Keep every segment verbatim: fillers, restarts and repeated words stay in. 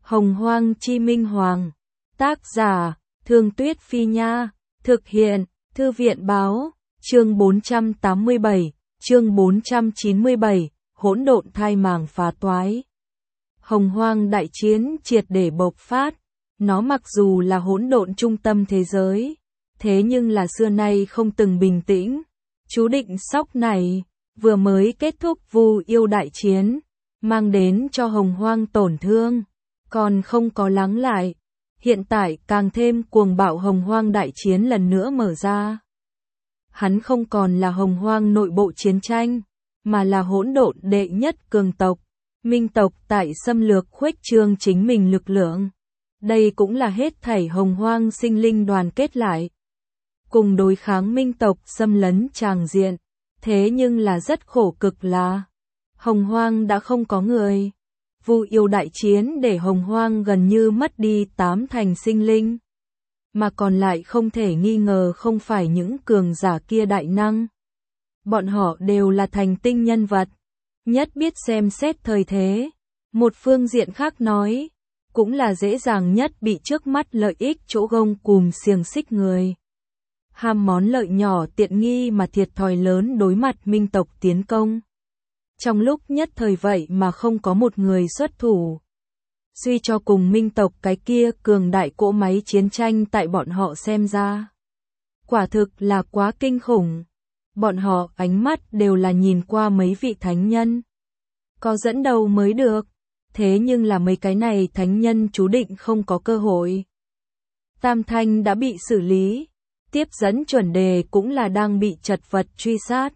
Hồng Hoang Chi Minh Hoàng. Tác giả, Thương Tuyết Phi Nha. Thực hiện, Thư viện Báo. Chương bốn trăm tám mươi bảy, chương bốn trăm chín mươi bảy, hỗn độn thai màng phá toái. Hồng Hoang đại chiến triệt để bộc phát. Nó mặc dù là hỗn độn trung tâm thế giới, thế nhưng là xưa nay không từng bình tĩnh. Chú định sóc này vừa mới kết thúc Vu Yêu đại chiến, mang đến cho Hồng Hoang tổn thương, còn không có lắng lại. Hiện tại càng thêm cuồng bạo Hồng Hoang đại chiến lần nữa mở ra. Hắn không còn là Hồng Hoang nội bộ chiến tranh, mà là hỗn độn đệ nhất cường tộc, Minh tộc tại xâm lược khuếch trương chính mình lực lượng. Đây cũng là hết thảy Hồng Hoang sinh linh đoàn kết lại, cùng đối kháng Minh tộc xâm lấn tràng diện. Thế nhưng là rất khổ cực là Hồng Hoang đã không có người. Vu Yêu đại chiến để Hồng Hoang gần như mất đi tám thành sinh linh, mà còn lại không thể nghi ngờ không phải những cường giả kia đại năng. Bọn họ đều là thành tinh nhân vật, nhất biết xem xét thời thế. Một phương diện khác nói, cũng là dễ dàng nhất bị trước mắt lợi ích chỗ gông cùm xiềng xích người. Ham món lợi nhỏ tiện nghi mà thiệt thòi lớn đối mặt Minh tộc tiến công. Trong lúc nhất thời vậy mà không có một người xuất thủ. Suy cho cùng Minh tộc cái kia cường đại cỗ máy chiến tranh tại bọn họ xem ra, quả thực là quá kinh khủng. Bọn họ ánh mắt đều là nhìn qua mấy vị thánh nhân, có dẫn đầu mới được. Thế nhưng là mấy cái này thánh nhân chú định không có cơ hội. Tam Thanh đã bị xử lý, tiếp dẫn chuẩn đề cũng là đang bị chật vật truy sát.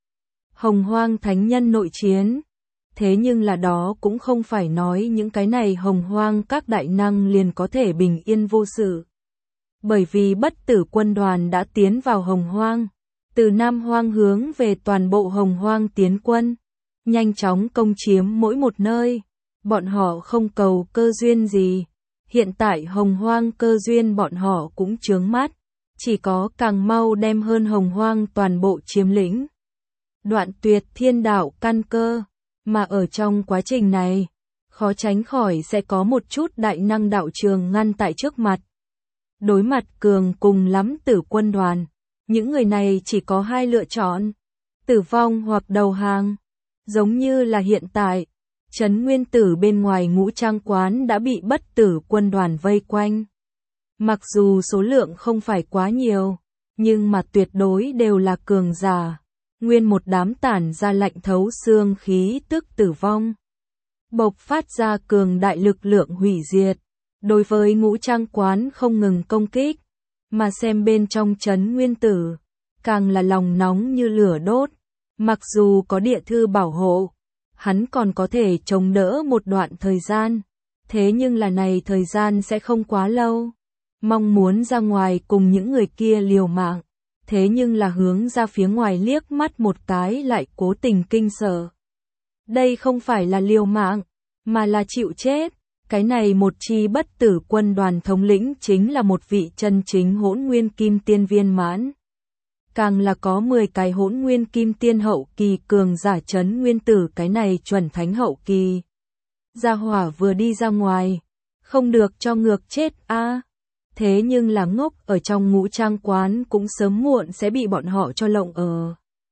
Hồng Hoang thánh nhân nội chiến, thế nhưng là đó cũng không phải nói những cái này Hồng Hoang các đại năng liền có thể bình yên vô sự. Bởi vì bất tử quân đoàn đã tiến vào Hồng Hoang, từ Nam Hoang hướng về toàn bộ Hồng Hoang tiến quân, nhanh chóng công chiếm mỗi một nơi. Bọn họ không cầu cơ duyên gì, hiện tại Hồng Hoang cơ duyên bọn họ cũng chướng mắt, chỉ có càng mau đem hơn Hồng Hoang toàn bộ chiếm lĩnh, đoạn tuyệt thiên đạo căn cơ. Mà ở trong quá trình này, khó tránh khỏi sẽ có một chút đại năng đạo trường ngăn tại trước mặt. Đối mặt cường cùng lắm tử quân đoàn, những người này chỉ có hai lựa chọn, tử vong hoặc đầu hàng. Giống như là hiện tại, Trấn Nguyên Tử bên ngoài Ngũ Trang Quán đã bị bất tử quân đoàn vây quanh. Mặc dù số lượng không phải quá nhiều, nhưng mà tuyệt đối đều là cường giả. Nguyên một đám tản ra lạnh thấu xương khí tức tử vong, bộc phát ra cường đại lực lượng hủy diệt. Đối với Ngũ Trang Quán không ngừng công kích, mà xem bên trong Trấn Nguyên Tử, càng là lòng nóng như lửa đốt. Mặc dù có địa thư bảo hộ, hắn còn có thể chống đỡ một đoạn thời gian, thế nhưng là này thời gian sẽ không quá lâu. Mong muốn ra ngoài cùng những người kia liều mạng, thế nhưng là hướng ra phía ngoài liếc mắt một cái lại cố tình kinh sợ. Đây không phải là liều mạng, mà là chịu chết. Cái này một chi bất tử quân đoàn thống lĩnh chính là một vị chân chính hỗn nguyên kim tiên viên mãn. Càng là có mười cái hỗn nguyên kim tiên hậu kỳ cường giả. Trấn Nguyên Tử cái này chuẩn thánh hậu kỳ. Gia hỏa vừa đi ra ngoài, không được cho ngược chết a. À. Thế nhưng là ngốc ở trong Ngũ Trang Quán cũng sớm muộn sẽ bị bọn họ cho lộng ở.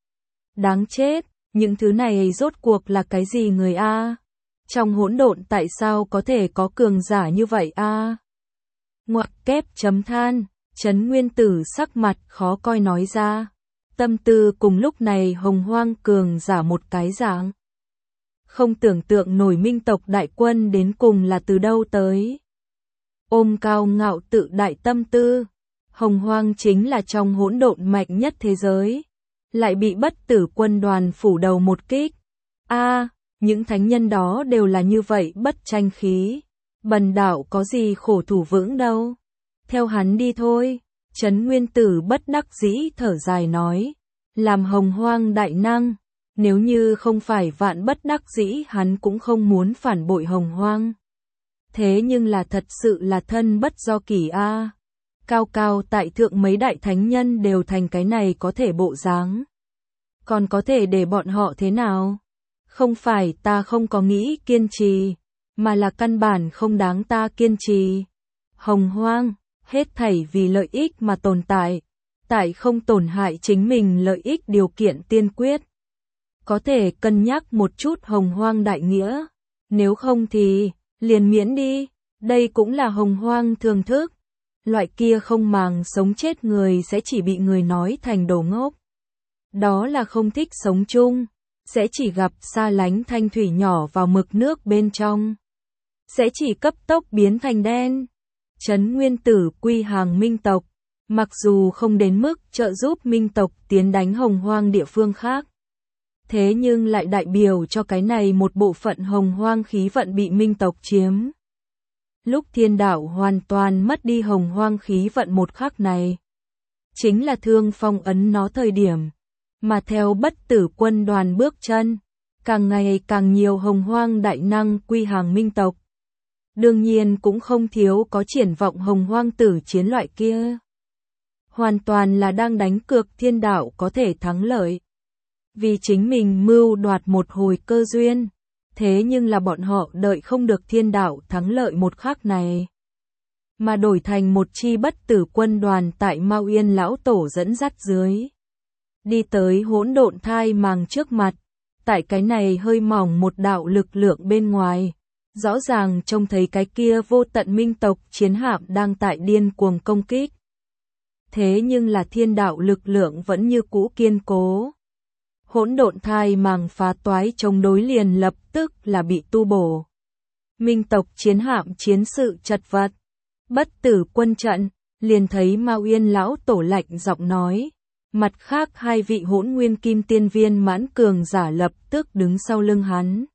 Đáng chết, những thứ này rốt cuộc là cái gì người a? À? Trong hỗn độn tại sao có thể có cường giả như vậy a? À? Ngoặc kép chấm than. Trấn Nguyên Tử sắc mặt khó coi nói ra, tâm tư cùng lúc này Hồng Hoang cường giả một cái dạng. Không tưởng tượng nổi Minh tộc đại quân đến cùng là từ đâu tới. Ôm cao ngạo tự đại tâm tư, Hồng Hoang chính là trong hỗn độn mạnh nhất thế giới, lại bị bất tử quân đoàn phủ đầu một kích. A, à, những thánh nhân đó đều là như vậy bất tranh khí, bần đạo có gì khổ thủ vững đâu. Theo hắn đi thôi. Trấn Nguyên Tử bất đắc dĩ thở dài nói, làm Hồng Hoang đại năng, nếu như không phải vạn bất đắc dĩ hắn cũng không muốn phản bội Hồng Hoang. Thế nhưng là thật sự là thân bất do kỷ a. À. Cao cao tại thượng mấy đại thánh nhân đều thành cái này có thể bộ dáng. Còn có thể để bọn họ thế nào? Không phải ta không có nghĩ kiên trì, mà là căn bản không đáng ta kiên trì. Hồng hoang, hết thảy vì lợi ích mà tồn tại, tại không tổn hại chính mình lợi ích điều kiện tiên quyết. Có thể cân nhắc một chút hồng hoang đại nghĩa, nếu không thì, liền miễn đi, đây cũng là hồng hoang thường thức. Loại kia không màng sống chết người sẽ chỉ bị người nói thành đồ ngốc. Đó là không thích sống chung, sẽ chỉ gặp xa lánh thanh thủy nhỏ vào mực nước bên trong. Sẽ chỉ cấp tốc biến thành đen. Trấn Nguyên Tử quy hàng minh tộc, mặc dù không đến mức trợ giúp minh tộc tiến đánh hồng hoang địa phương khác. Thế nhưng lại đại biểu cho cái này một bộ phận hồng hoang khí vận bị minh tộc chiếm. Lúc thiên đạo hoàn toàn mất đi hồng hoang khí vận một khắc này, chính là thương phong ấn nó thời điểm, mà theo bất tử quân đoàn bước chân, càng ngày càng nhiều hồng hoang đại năng quy hàng minh tộc. Đương nhiên cũng không thiếu có triển vọng hồng hoang tử chiến loại kia. Hoàn toàn là đang đánh cược thiên đạo có thể thắng lợi. Vì chính mình mưu đoạt một hồi cơ duyên. Thế nhưng là bọn họ đợi không được thiên đạo thắng lợi một khắc này. Mà đổi thành một chi bất tử quân đoàn tại Mao Yên lão tổ dẫn dắt dưới. Đi tới hỗn độn thai màng trước mặt. Tại cái này hơi mỏng một đạo lực lượng bên ngoài. Rõ ràng trông thấy cái kia vô tận minh tộc chiến hạm đang tại điên cuồng công kích. Thế nhưng là thiên đạo lực lượng vẫn như cũ kiên cố. Hỗn độn thai màng phá toái chống đối liền lập tức là bị tu bổ. Minh tộc chiến hạm chiến sự chật vật. Bất tử quân trận, liền thấy Mao Yên lão tổ lạnh giọng nói. Mặt khác hai vị hỗn nguyên kim tiên viên mãn cường giả lập tức đứng sau lưng hắn.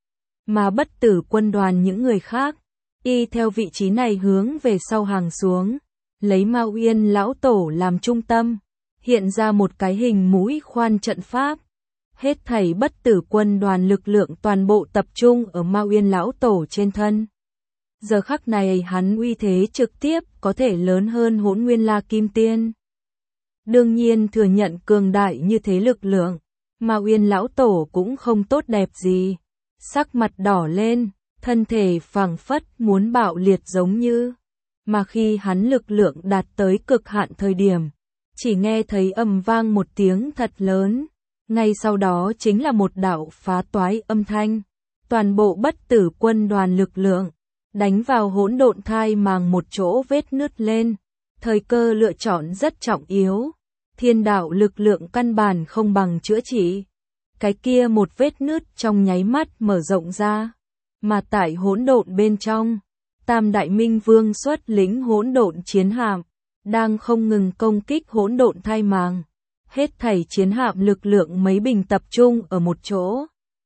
Mà bất tử quân đoàn những người khác, y theo vị trí này hướng về sau hàng xuống, lấy Mao Yên lão tổ làm trung tâm, hiện ra một cái hình mũi khoan trận pháp. Hết thảy bất tử quân đoàn lực lượng toàn bộ tập trung ở Mao Yên lão tổ trên thân. Giờ khắc này hắn uy thế trực tiếp có thể lớn hơn hỗn nguyên la kim tiên. Đương nhiên thừa nhận cường đại như thế lực lượng, Mao Yên lão tổ cũng không tốt đẹp gì. Sắc mặt đỏ lên, thân thể phảng phất muốn bạo liệt giống như. Mà khi hắn lực lượng đạt tới cực hạn thời điểm, chỉ nghe thấy ầm vang một tiếng thật lớn. Ngay sau đó chính là một đạo phá toái âm thanh. Toàn bộ bất tử quân đoàn lực lượng, đánh vào hỗn độn thai màng một chỗ vết nứt lên. Thời cơ lựa chọn rất trọng yếu. Thiên đạo lực lượng căn bản không bằng chữa trị. Cái kia một vết nứt trong nháy mắt mở rộng ra. Mà tại hỗn độn bên trong, Tam Đại Minh Vương xuất lĩnh hỗn độn chiến hạm, đang không ngừng công kích hỗn độn thai màng. Hết thảy chiến hạm lực lượng mấy bình tập trung ở một chỗ.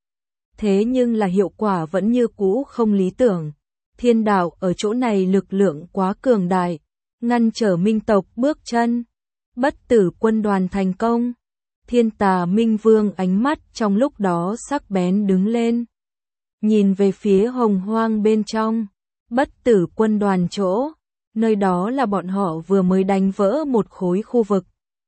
Thế nhưng là hiệu quả vẫn như cũ không lý tưởng. Thiên đạo ở chỗ này lực lượng quá cường đại, ngăn trở minh tộc bước chân. Bất tử quân đoàn thành công. Thiên Tà Minh Vương ánh mắt trong lúc đó sắc bén đứng lên. Nhìn về phía hồng hoang bên trong, bất tử quân đoàn chỗ, nơi đó là bọn họ vừa mới đánh vỡ một khối khu vực.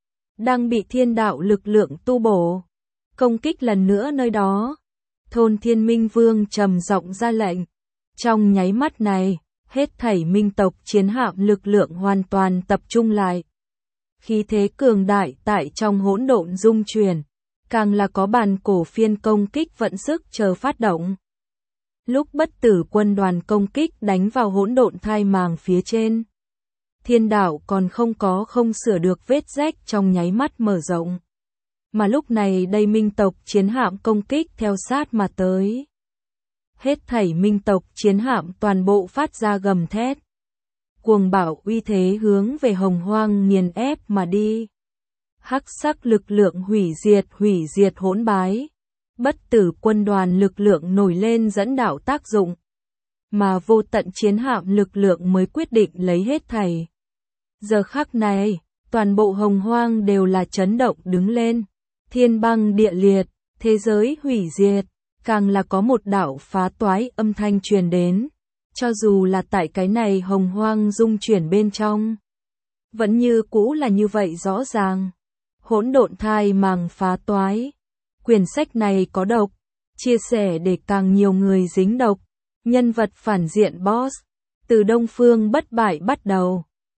Đang bị thiên đạo lực lượng tu bổ, công kích lần nữa nơi đó. Thôn Thiên Minh Vương trầm giọng ra lệnh. Trong nháy mắt này, hết thảy minh tộc chiến hạm lực lượng hoàn toàn tập trung lại. Khí thế cường đại tại trong hỗn độn dung chuyển, càng là có bàn cổ phiên công kích vận sức chờ phát động. Lúc bất tử quân đoàn công kích đánh vào hỗn độn thai màng phía trên, thiên đạo còn không có không sửa được vết rách trong nháy mắt mở rộng. Mà lúc này đây minh tộc chiến hạm công kích theo sát mà tới. Hết thảy minh tộc chiến hạm toàn bộ phát ra gầm thét. Cuồng bạo uy thế hướng về hồng hoang nghiền ép mà đi. Hắc sắc lực lượng hủy diệt hủy diệt hỗn bái. Bất tử quân đoàn lực lượng nổi lên dẫn đạo tác dụng. Mà vô tận chiến hạm lực lượng mới quyết định lấy hết thảy. Giờ khắc này, toàn bộ hồng hoang đều là chấn động đứng lên. Thiên băng địa liệt, thế giới hủy diệt, càng là có một đạo phá toái âm thanh truyền đến. Cho dù là tại cái này hồng hoang dung chuyển bên trong, vẫn như cũ là như vậy rõ ràng. Hỗn độn thai màng phá toái. Quyển sách này có độc, chia sẻ để càng nhiều người dính độc. Nhân vật phản diện boss. Từ Đông Phương bất bại bắt đầu.